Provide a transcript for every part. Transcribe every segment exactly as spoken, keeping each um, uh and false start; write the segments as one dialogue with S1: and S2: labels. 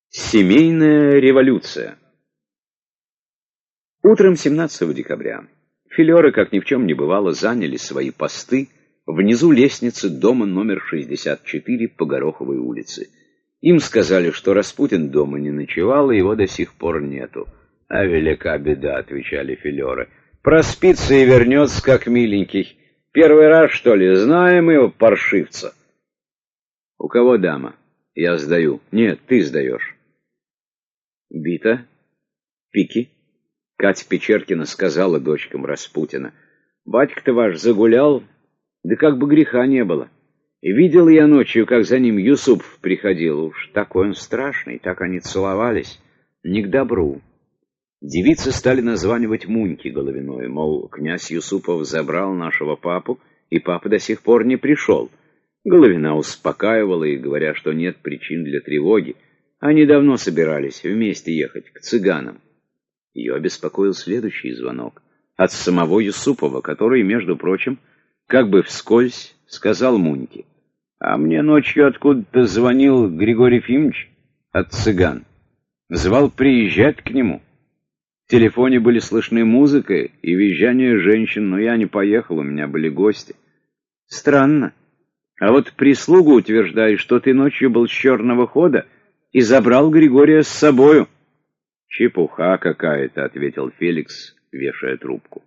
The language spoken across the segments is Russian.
S1: Семейная революция. Утром семнадцатого декабря филеры, как ни в чем не бывало, заняли свои посты внизу лестницы дома номер шестьдесят четыре по Гороховой улице. Им сказали, что Распутин дома не ночевал, и его до сих пор нету. «А велика беда», — отвечали филеры. «Проспится и вернется, как миленький. Первый раз, что ли, знаем его, паршивца?» «У кого дама?» «Я сдаю». «Нет, ты сдаешь». «Бита? Пики?» Катя Печеркина сказала дочкам Распутина. «Батька-то ваш загулял, да как бы греха не было. И видел я ночью, как за ним Юсупов приходил. Уж такой он страшный, так они целовались. Не к добру». Девицы стали названивать Муньке Головиной, мол, князь Юсупов забрал нашего папу, и папа до сих пор не пришел. Головина успокаивала их, говоря, что нет причин для тревоги. Они давно собирались вместе ехать к цыганам. Ее обеспокоил следующий звонок от самого Юсупова, который, между прочим, как бы вскользь сказал Муньке: «А мне ночью откуда-то звонил Григорий Ефимович от цыган. Звал приезжать к нему. В телефоне были слышны музыка и визжание женщин, но я не поехал, у меня были гости». «Странно. А вот прислуга утверждает, что ты ночью был с черного хода и забрал Григория с собою». «Чепуха какая-то», — ответил Феликс, вешая трубку.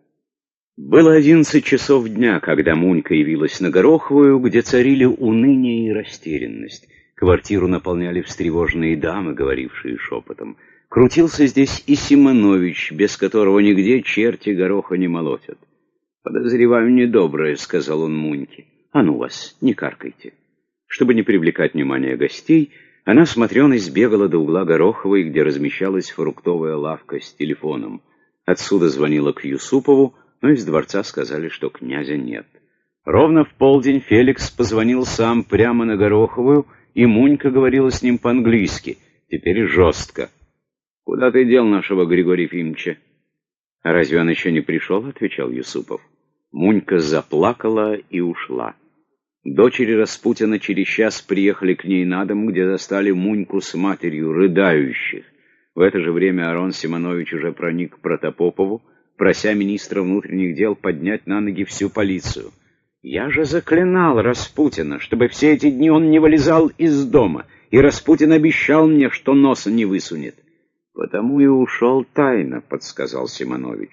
S1: Было одиннадцать часов дня, когда Мунька явилась на Гороховую, где царили уныние и растерянность. Квартиру наполняли встревоженные дамы, говорившие шепотом. Крутился здесь и Симонович, без которого нигде черти гороха не молотят. «Подозреваю недоброе», — сказал он Муньке. «А ну вас, не каркайте». Чтобы не привлекать внимания гостей, она смотрёной сбегала до угла Гороховой, где размещалась фруктовая лавка с телефоном. Отсюда звонила к Юсупову, но из дворца сказали, что князя нет. Ровно в полдень Феликс позвонил сам прямо на Гороховую, и Мунька говорила с ним по-английски, теперь жестко. «Куда ты дел нашего Григория Ефимовича?» «А разве он еще не пришел?» — отвечал Юсупов. Мунька заплакала и ушла. Дочери Распутина через час приехали к ней на дом, где застали Муньку с матерью, рыдающих. В это же время Арон Симонович уже проник к Протопопову, прося министра внутренних дел поднять на ноги всю полицию. «Я же заклинал Распутина, чтобы все эти дни он не вылезал из дома, и Распутин обещал мне, что носа не высунет». «Потому и ушел тайно», — подсказал Симонович.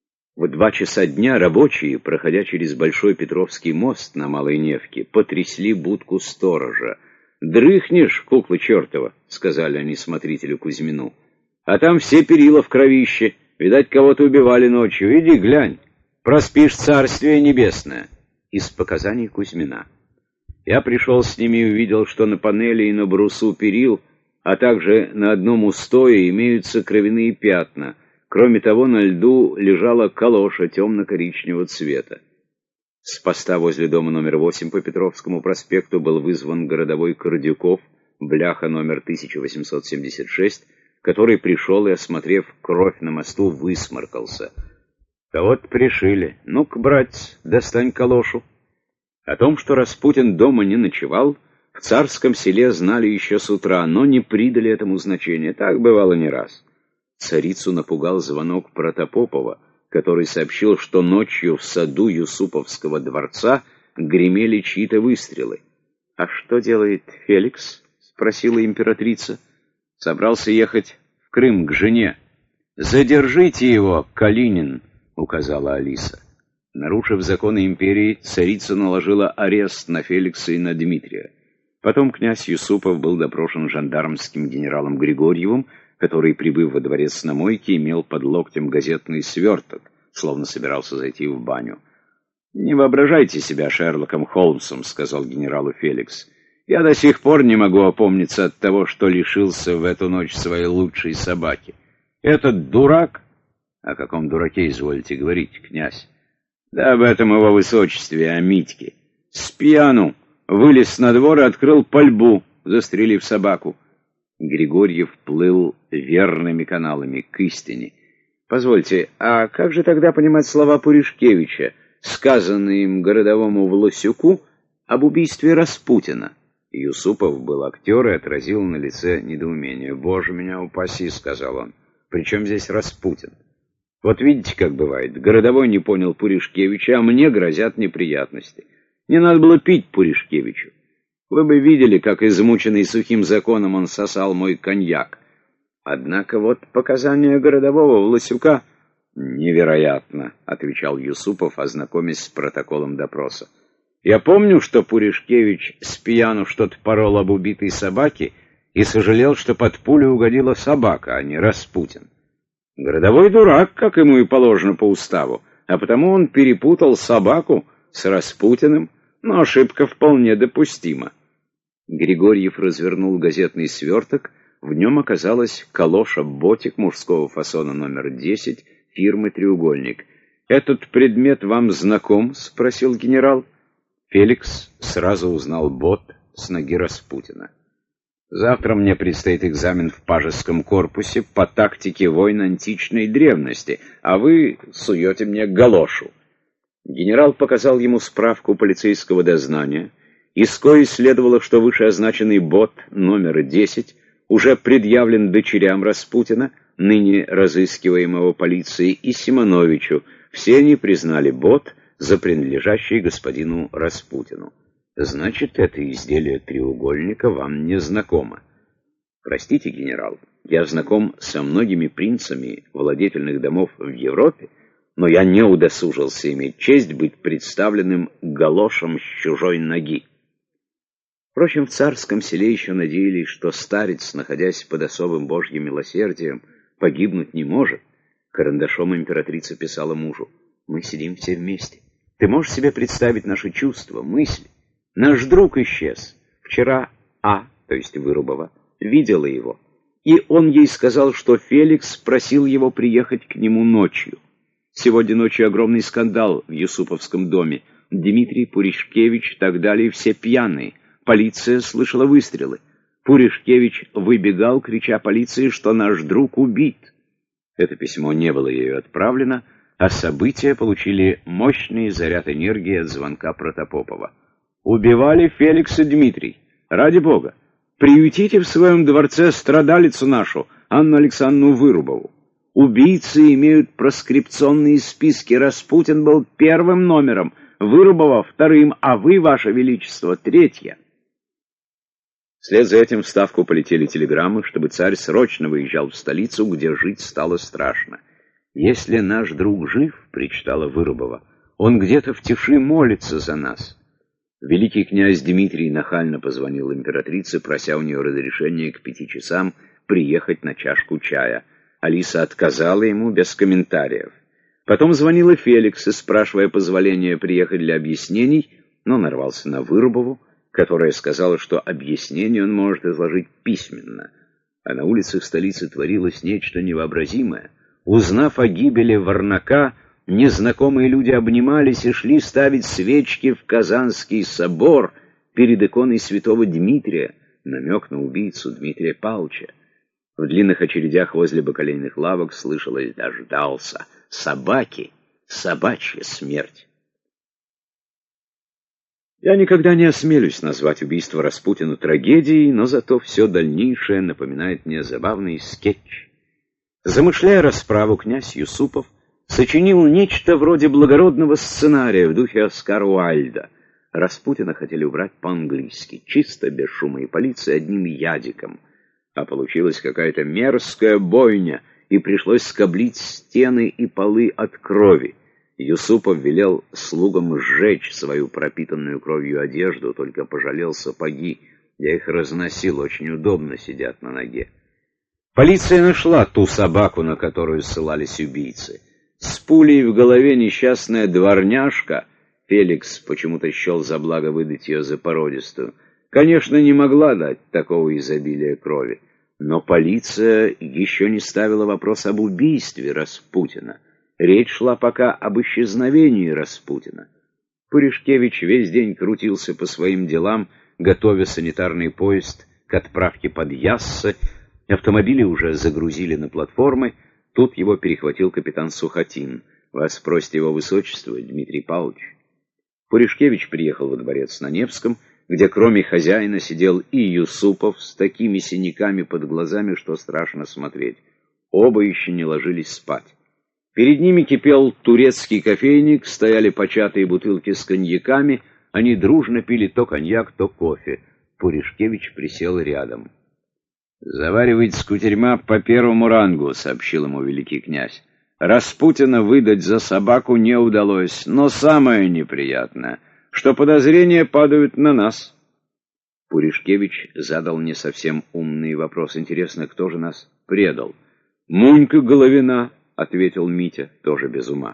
S1: В два часа дня рабочие, проходя через Большой Петровский мост на Малой Невке, потрясли будку сторожа. «Дрыхнешь, кукла чертова», — сказали они смотрителю Кузьмину. «А там все перила в кровище. Видать, кого-то убивали ночью. Иди глянь. Проспишь царствие небесное». Из показаний Кузьмина. Я пришел с ними и увидел, что на панели и на брусу перил, а также на одном устое имеются кровяные пятна. Кроме того, на льду лежала калоша темно-коричневого цвета. С поста возле дома номер восемь по Петровскому проспекту был вызван городовой Кордюков, бляха номер тысяча восемьсот семьдесят шесть, который пришел и, осмотрев кровь на мосту, высморкался. «Кого-то пришили. Ну-ка, братец, достань калошу». О том, что Распутин дома не ночевал, в Царском селе знали еще с утра, но не придали этому значения. Так бывало не раз. Царицу напугал звонок Протопопова, который сообщил, что ночью в саду Юсуповского дворца гремели чьи-то выстрелы. «А что делает Феликс?» — спросила императрица. «Собрался ехать в Крым к жене». «Задержите его, Калинин», — указала Алиса. Нарушив законы империи, царица наложила арест на Феликса и на Дмитрия. Потом князь Юсупов был допрошен жандармским генералом Григорьевым, который, прибыв во дворец на мойке, имел под локтем газетный сверток, словно собирался зайти в баню. «Не воображайте себя Шерлоком Холмсом», — сказал генералу Феликс. «Я до сих пор не могу опомниться от того, что лишился в эту ночь своей лучшей собаки. Этот дурак...» «О каком дураке изволите говорить, князь?» «Да об этом его высочестве, о Митьке. С пьяну вылез на двор и открыл пальбу, застрелив собаку». Григорьев плыл верными каналами к истине. «Позвольте, а как же тогда понимать слова Пуришкевича, сказанные им городовому Власюку об убийстве Распутина?» Юсупов был актер и отразил на лице недоумение. «Боже меня упаси», — сказал он. «При чем здесь Распутин? Вот видите, как бывает. Городовой не понял Пуришкевича, а мне грозят неприятности. Не надо было пить Пуришкевичу. Вы бы видели, как измученный сухим законом он сосал мой коньяк. Однако вот показания городового Власюка...» «Невероятно», — отвечал Юсупов, ознакомясь с протоколом допроса. «Я помню, что Пуришкевич с пьяну что-то порол об убитой собаке и сожалел, что под пулю угодила собака, а не Распутин. Городовой дурак, как ему и положено по уставу, а потому он перепутал собаку с Распутиным, но ошибка вполне допустима». Григорьев развернул газетный сверток. В нем оказалась калоша-ботик мужского фасона номер десять фирмы «Треугольник». «Этот предмет вам знаком?» — спросил генерал. Феликс сразу узнал бот с ноги Распутина. «Завтра мне предстоит экзамен в пажеском корпусе по тактике войн античной древности, а вы суете мне галошу». Генерал показал ему справку полицейского дознания, из коей следовало, что вышеозначенный бот номер десять уже предъявлен дочерям Распутина, ныне разыскиваемого полицией, и Симоновичу. Все они признали бот за принадлежащий господину Распутину. Значит, это изделие треугольника вам не знакомо. Простите, генерал, я знаком со многими принцами владетельных домов в Европе, но я не удосужился иметь честь быть представленным галошем с чужой ноги. Впрочем, в царском селе еще надеялись, что старец, находясь под особым божьим милосердием, погибнуть не может. Карандашом императрица писала мужу: «Мы сидим все вместе. Ты можешь себе представить наши чувства, мысли? Наш друг исчез. Вчера А, то есть Вырубова, видела его, и он ей сказал, что Феликс просил его приехать к нему ночью. Сегодня ночью огромный скандал в Юсуповском доме. Дмитрий, Пуришкевич и так далее, все пьяные. Полиция слышала выстрелы. Пуришкевич выбегал, крича полиции, что наш друг убит». Это письмо не было ею отправлено, а события получили мощный заряд энергии от звонка Протопопова. «Убивали Феликса, Дмитрий. Ради бога, приютите в своем дворце страдалицу нашу, Анну Александровну Вырубову. Убийцы имеют проскрипционные списки. Распутин был первым номером, Вырубова вторым, а вы, ваше величество, третье». Вслед за этим в Ставку полетели телеграммы, чтобы царь срочно выезжал в столицу, где жить стало страшно. «Если наш друг жив, — причитала Вырубова, — он где-то в тиши молится за нас». Великий князь Дмитрий нахально позвонил императрице, прося у нее разрешения к пяти часам приехать на чашку чая. Алиса отказала ему без комментариев. Потом звонила Феликс, спрашивая позволения приехать для объяснений, но нарвался на Вырубову, которая сказала, что объяснение он может изложить письменно. А на улицах столицы творилось нечто невообразимое. Узнав о гибели Варнака, незнакомые люди обнимались и шли ставить свечки в Казанский собор перед иконой святого Дмитрия, намек на убийцу Дмитрия Павловича. В длинных очередях возле бакалейных лавок слышалось: «Дождался! Собаки! Собачья смерть!» Я никогда не осмелюсь назвать убийство Распутина трагедией, но зато все дальнейшее напоминает мне забавный скетч. Замышляя расправу, князь Юсупов сочинил нечто вроде благородного сценария в духе Оскара Уайльда. Распутина хотели убрать по-английски, чисто, без шума и полиции, одним ядиком. А получилась какая-то мерзкая бойня, и пришлось скоблить стены и полы от крови. Юсупов велел слугам сжечь свою пропитанную кровью одежду, только пожалел сапоги. Я их разносил, очень удобно сидят на ноге. Полиция нашла ту собаку, на которую ссылались убийцы. С пулей в голове несчастная дворняжка, Феликс почему-то счел за благо выдать ее за породистую, конечно, не могла дать такого изобилия крови. Но полиция еще не ставила вопрос об убийстве Распутина. Речь шла пока об исчезновении Распутина. Пуришкевич весь день крутился по своим делам, готовя санитарный поезд к отправке под Яссы. Автомобили уже загрузили на платформы. Тут его перехватил капитан Сухотин. «Вас просит его высочество, Дмитрий Павлович». Пуришкевич приехал во дворец на Невском, где кроме хозяина сидел и Юсупов с такими синяками под глазами, что страшно смотреть. Оба еще не ложились спать. Перед ними кипел турецкий кофейник, стояли початые бутылки с коньяками, они дружно пили то коньяк, то кофе. Пуришкевич присел рядом. «Заваривать с кутерьма по первому рангу», — сообщил ему великий князь. «Распутина выдать за собаку не удалось, но самое неприятное, что подозрения падают на нас». Пуришкевич задал не совсем умный вопрос. «Интересно, кто же нас предал?» «Мунька Головина», — ответил Митя, тоже без ума.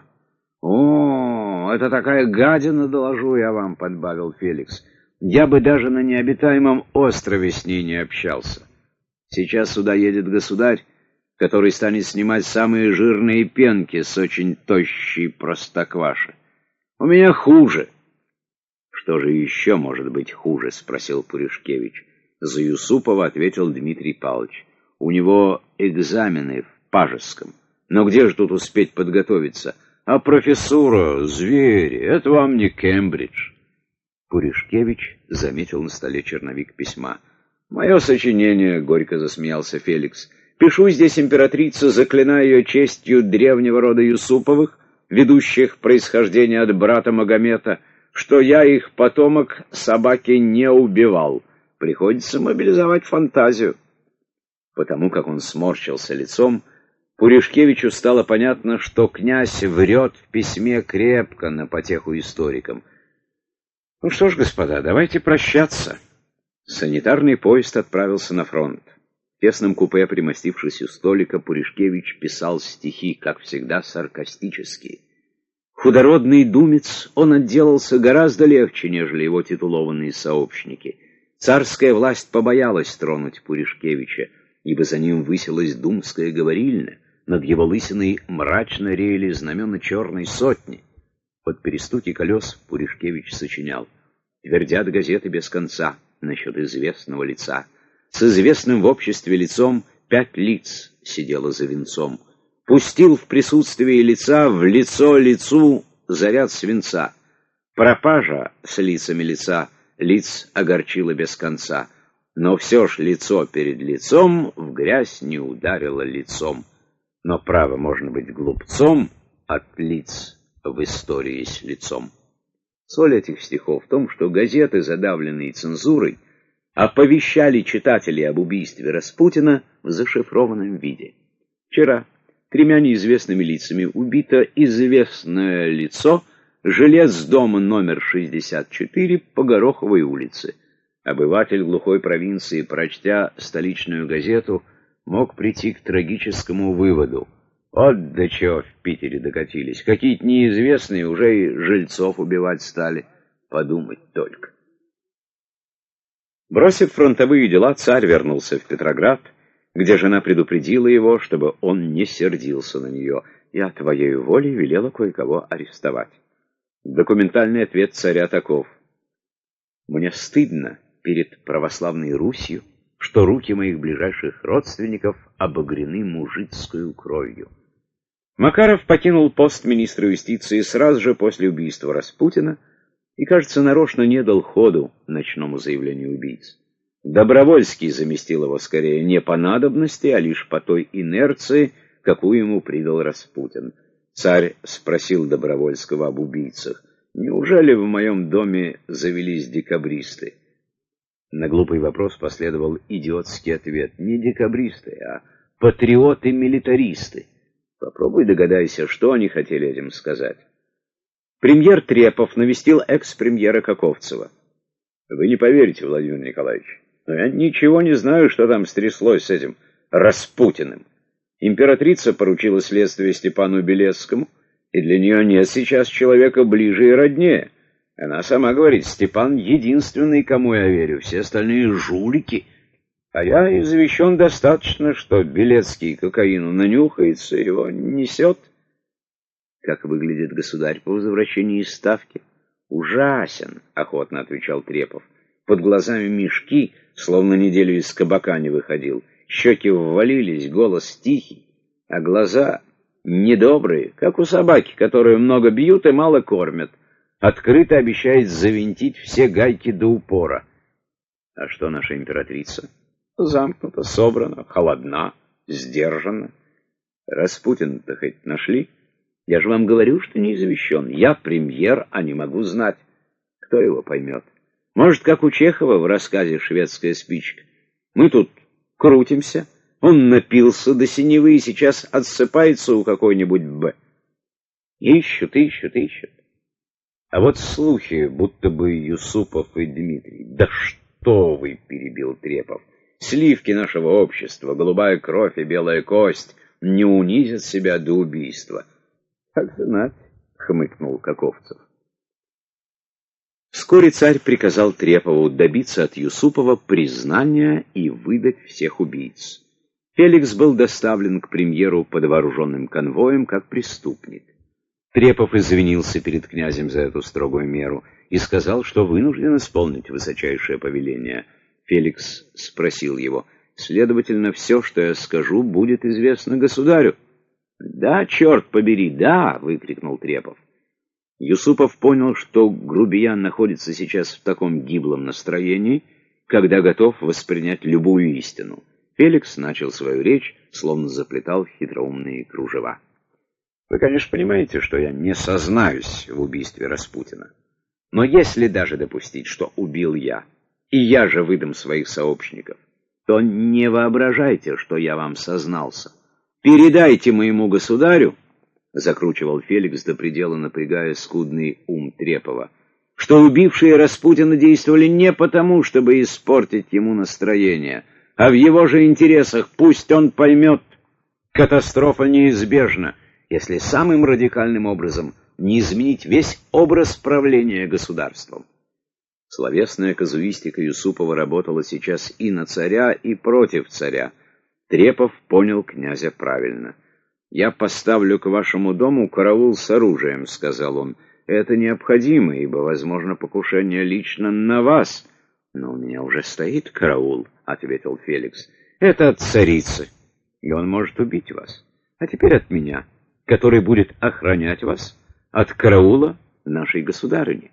S1: «О, это такая гадина, доложу я вам», — подбавил Феликс. «Я бы даже на необитаемом острове с ней не общался. Сейчас сюда едет государь, который станет снимать самые жирные пенки с очень тощей простокваши. У меня хуже». «Что же еще может быть хуже?» — спросил Пуришкевич. За Юсупова ответил Дмитрий Павлович. «У него экзамены в Пажеском. Но где же тут успеть подготовиться? А профессура, звери, это вам не Кембридж». Пуришкевич заметил на столе черновик письма. «Мое сочинение», — горько засмеялся Феликс. «Пишу здесь императрице, заклиная ее честью древнего рода Юсуповых, ведущих происхождение от брата Магомета, что я, их потомок, собаки не убивал. Приходится мобилизовать фантазию». Потому как он сморщился лицом, Пуришкевичу стало понятно, что князь врет в письме крепко на потеху историкам. «Ну что ж, господа, давайте прощаться». Санитарный поезд отправился на фронт. В тесном купе, примостившись у столика, Пуришкевич писал стихи, как всегда, саркастические. Худородный думец, он отделался гораздо легче, нежели его титулованные сообщники. Царская власть побоялась тронуть Пуришкевича, ибо за ним высилась думская говорильня, над его лысиной мрачно реяли знамена черной сотни. Под перестуки колес Пуришкевич сочинял: «Твердят газеты без конца насчет известного лица. С известным в обществе лицом пять лиц сидело за венцом. Пустил в присутствии лица в лицо лицу заряд свинца. Пропажа с лицами лица лиц огорчила без конца. Но все ж лицо перед лицом в грязь не ударило лицом. Но право можно быть глупцом от лиц в истории с лицом». Соль этих стихов в том, что газеты, задавленные цензурой, оповещали читателей об убийстве Распутина в зашифрованном виде. Вчера тремя неизвестными лицами убито известное лицо, жилец дома номер шестьдесят четыре по Гороховой улице. Обыватель глухой провинции, прочтя столичную газету, мог прийти к трагическому выводу: вот до чего в Питере докатились. Какие-то неизвестные уже и жильцов убивать стали. Подумать только. Бросив фронтовые дела, царь вернулся в Петроград, где жена предупредила его, чтобы он не сердился на нее. «Я твоей волей велела кое-кого арестовать». Документальный ответ царя таков: «Мне стыдно перед православной Русью, что руки моих ближайших родственников обогрены мужицкою кровью». Макаров покинул пост министра юстиции сразу же после убийства Распутина и, кажется, нарочно не дал ходу ночному заявлению убийц. Добровольский заместил его скорее не по надобности, а лишь по той инерции, какую ему придал Распутин. Царь спросил Добровольского об убийцах: «Неужели в моем доме завелись декабристы?» На глупый вопрос последовал идиотский ответ: «Не декабристы, а патриоты-милитаристы». Попробуй догадайся, что они хотели этим сказать. Премьер Трепов навестил экс-премьера Каковцева. «Вы не поверите, Владимир Николаевич, но я ничего не знаю, что там стряслось с этим Распутиным. Императрица поручила следствие Степану Белецкому, и для нее нет сейчас человека ближе и роднее. Она сама говорит: Степан единственный, кому я верю, все остальные жулики. А я извещен достаточно, что Белецкий кокаину нанюхается, его несет». «Как выглядит государь по возвращении из ставки?» «Ужасен», — охотно отвечал Трепов. «Под глазами мешки, словно неделю из кабака не выходил. Щеки ввалились, голос тихий, а глаза недобрые, как у собаки, которую много бьют и мало кормят. открыто обещает завинтить все гайки до упора. А что наша императрица? Замкнута, собрана, холодна, сдержана. Распутина-то хоть нашли? Я же вам говорю, что не извещен. Я премьер, а не могу знать. Кто его поймет? Может, как у Чехова в рассказе «Шведская спичка». Мы тут крутимся, он напился до синевы и сейчас отсыпается у какой-нибудь «Б». Ищут, ищут, ищут. А вот слухи, будто бы Юсупов и Дмитрий. Да что вы, перебил Трепов. Сливки нашего общества, голубая кровь и белая кость не унизят себя до убийства. Как знать, хмыкнул Каковцев. Вскоре царь приказал Трепову добиться от Юсупова признания и выдать всех убийц. Феликс был доставлен к премьеру под вооруженным конвоем как преступник. Трепов извинился перед князем за эту строгую меру и сказал, что вынужден исполнить высочайшее повеление. Феликс спросил его: «Следовательно, все, что я скажу, будет известно государю?» «Да, черт побери, да!» — выкрикнул Трепов. Юсупов понял, что грубиян находится сейчас в таком гиблом настроении, когда готов воспринять любую истину. Феликс начал свою речь, словно заплетал хитроумные кружева. «Вы, конечно, понимаете, что я не сознаюсь в убийстве Распутина. Но если даже допустить, что убил я, и я же выдам своих сообщников, то не воображайте, что я вам сознался. Передайте моему государю, — закручивал Феликс до предела, напрягая скудный ум Трепова, — что убившие Распутина действовали не потому, чтобы испортить ему настроение, а в его же интересах. Пусть он поймет, катастрофа неизбежна, если самым радикальным образом не изменить весь образ правления государством». Словесная казуистика Юсупова работала сейчас и на царя, и против царя. Трепов понял князя правильно. «Я поставлю к вашему дому караул с оружием», — сказал он. «Это необходимо, ибо возможно покушение лично на вас». «Но у меня уже стоит караул», — ответил Феликс. «Это от царицы, и он может убить вас. А теперь от меня, который будет охранять вас от караула нашей государыни».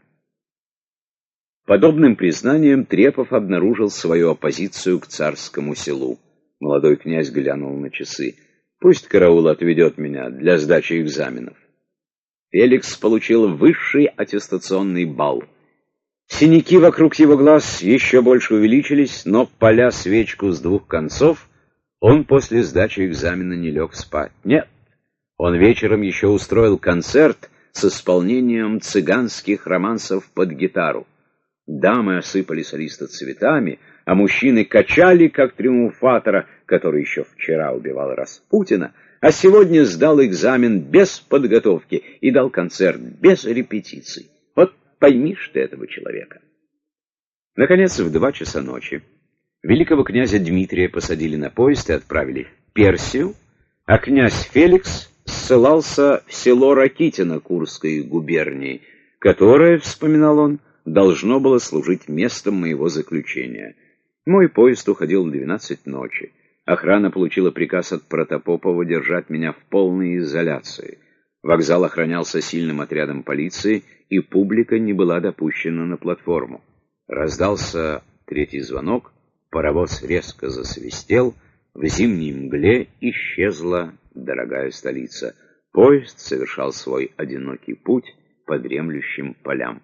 S1: Подобным признанием Трепов обнаружил свою оппозицию к царскому селу. Молодой князь глянул на часы. «Пусть караул отведет меня для сдачи экзаменов». Феликс получил высший аттестационный балл. Синяки вокруг его глаз еще больше увеличились, но, паля свечку с двух концов, он после сдачи экзамена не лег спать. Нет, он вечером еще устроил концерт с исполнением цыганских романсов под гитару. Дамы осыпали солиста цветами, а мужчины качали, как триумфатора, который еще вчера убивал Распутина, а сегодня сдал экзамен без подготовки и дал концерт без репетиций. Вот поймишь ты этого человека. Наконец, в два часа ночи великого князя Дмитрия посадили на поезд и отправили в Персию, а князь Феликс ссылался в село Ракитино Курской губернии, которое, вспоминал он, должно было служить местом моего заключения. Мой поезд уходил в двенадцать ночи. Охрана получила приказ от Протопопова держать меня в полной изоляции. Вокзал охранялся сильным отрядом полиции, и публика не была допущена на платформу. Раздался третий звонок, паровоз резко засвистел, в зимней мгле исчезла дорогая столица. Поезд совершал свой одинокий путь по дремлющим полям.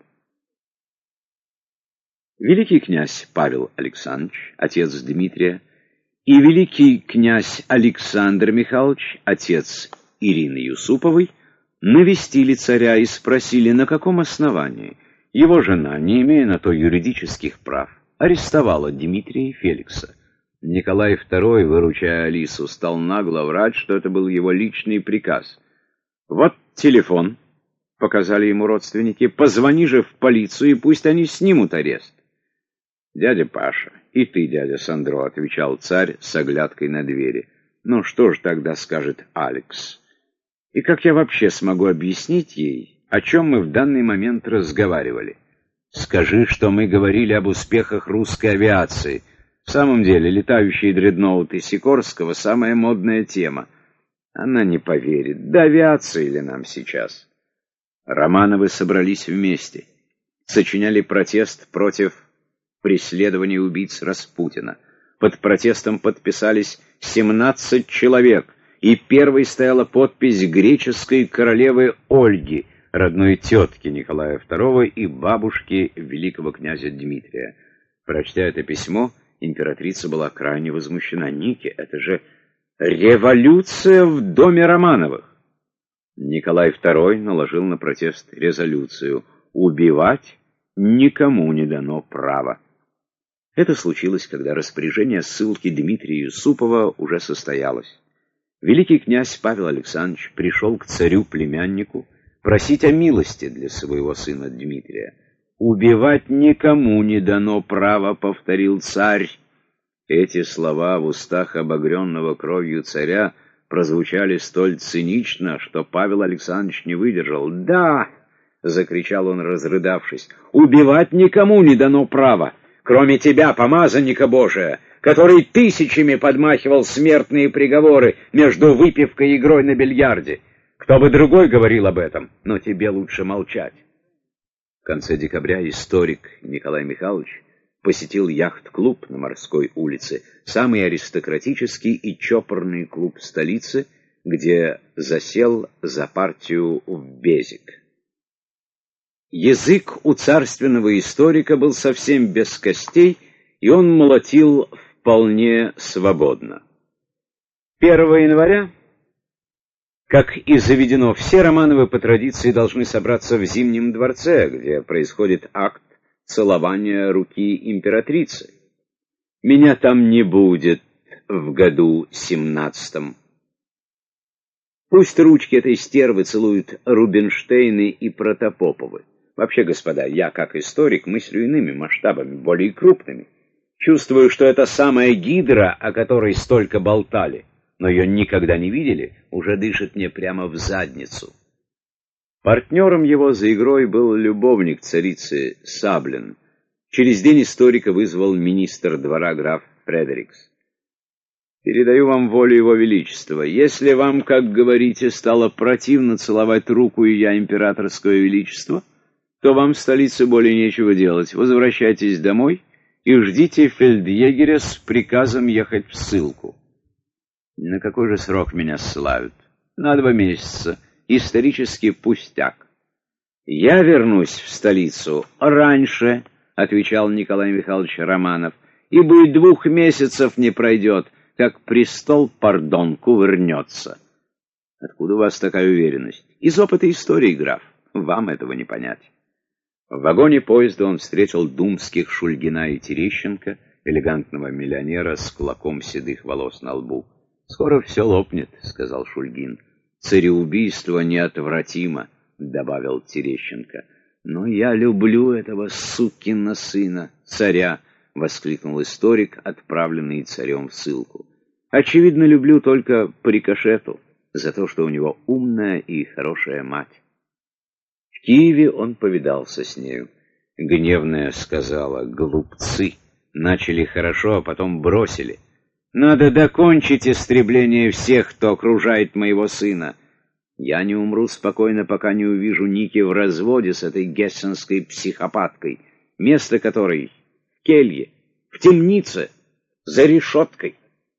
S1: Великий князь Павел Александрович, отец Дмитрия, и великий князь Александр Михайлович, отец Ирины Юсуповой, навестили царя и спросили, на каком основании его жена, не имея на то юридических прав, арестовала Дмитрия и Феликса. Николай второй, выручая Алису, стал нагло врать, что это был его личный приказ. «Вот телефон», — показали ему родственники, — «позвони же в полицию, и пусть они снимут арест». «Дядя Паша, и ты, дядя Сандро», — отвечал царь с оглядкой на двери. «Ну что ж тогда скажет Алекс? И как я вообще смогу объяснить ей, о чем мы в данный момент разговаривали? Скажи, что мы говорили об успехах русской авиации. В самом деле, летающие дредноуты Сикорского — самая модная тема. Она не поверит. Да авиации ли нам сейчас?» Романовы собрались вместе, сочиняли протест против преследования убийц Распутина. Под протестом подписались семнадцать человек, и первой стояла подпись греческой королевы Ольги, родной тетки Николая второго и бабушки великого князя Дмитрия. Прочтя это письмо, императрица была крайне возмущена. «Ники, это же революция в доме Романовых!» Николай второй наложил на протест резолюцию: «Убивать никому не дано права». Это случилось, когда распоряжение ссылки Дмитрия Юсупова уже состоялось. Великий князь Павел Александрович пришел к царю-племяннику просить о милости для своего сына Дмитрия. «Убивать никому не дано права», — повторил царь. Эти слова в устах обогренного кровью царя прозвучали столь цинично, что Павел Александрович не выдержал. «Да!» — закричал он, разрыдавшись. «Убивать никому не дано права, кроме тебя, помазанника Божия, который тысячами подмахивал смертные приговоры между выпивкой и игрой на бильярде. Кто бы другой говорил об этом, но тебе лучше молчать». В конце декабря историк Николай Михайлович посетил яхт-клуб на Морской улице, самый аристократический и чопорный клуб столицы, где засел за партию в Безик. Язык у царственного историка был совсем без костей, и он молотил вполне свободно. первого января, как и заведено, все Романовы по традиции должны собраться в Зимнем дворце, где происходит акт целования руки императрицы. Меня там не будет в году семнадцатом. Пусть ручки этой стервы целуют Рубинштейны и Протопоповы. Вообще, господа, я, как историк, мыслю иными масштабами, более крупными. Чувствую, что эта самая гидра, о которой столько болтали, но ее никогда не видели, уже дышит мне прямо в задницу. Партнером его за игрой был любовник царицы Саблин. Через день историка вызвал министр двора граф Фредерикс. «Передаю вам волю его величества. Если вам, как говорите, стало противно целовать руку ее императорского величества, то вам в столице более нечего делать. Возвращайтесь домой и ждите фельдъегеря с приказом ехать в ссылку». «На какой же срок меня ссылают?» «На два месяца. Исторический пустяк». «Я вернусь в столицу раньше», — отвечал Николай Михайлович Романов, «ибо и двух месяцев не пройдет, как престол, пардон, кувырнется». «Откуда у вас такая уверенность?» «Из опыта истории, граф. Вам этого не понять». В вагоне поезда он встретил думских Шульгина и Терещенко, элегантного миллионера с клоком седых волос на лбу. «Скоро все лопнет», — сказал Шульгин. «Цареубийство неотвратимо», — добавил Терещенко. «Но я люблю этого сукина сына, царя», — воскликнул историк, отправленный царем в ссылку. «Очевидно, люблю только по рикошету, за то, что у него умная и хорошая мать». В Киеве он повидался с нею. Гневная сказала: «Глупцы! Начали хорошо, а потом бросили. Надо докончить истребление всех, кто окружает моего сына. Я не умру спокойно, пока не увижу Ники в разводе с этой гессенской психопаткой, место которой в келье, в темнице, за решеткой».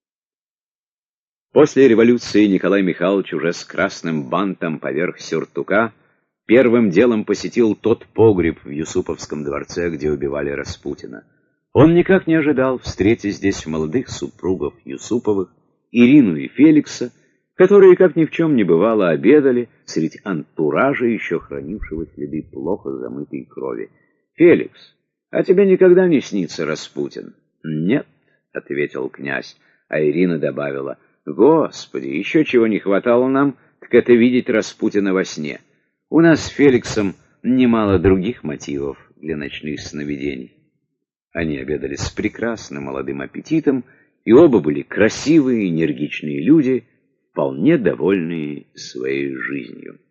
S1: После революции Николай Михайлович уже с красным бантом поверх сюртука первым делом посетил тот погреб в Юсуповском дворце, где убивали Распутина. Он никак не ожидал встретить здесь молодых супругов Юсуповых, Ирину и Феликса, которые, как ни в чем не бывало, обедали среди антуража, еще хранившего следы плохо замытой крови. «Феликс, а тебе никогда не снится Распутин?» «Нет», — ответил князь, а Ирина добавила: «Господи, еще чего не хватало нам, так это видеть Распутина во сне. У нас с Феликсом немало других мотивов для ночных сновидений». Они обедали с прекрасным молодым аппетитом, и оба были красивые, энергичные люди, вполне довольные своей жизнью.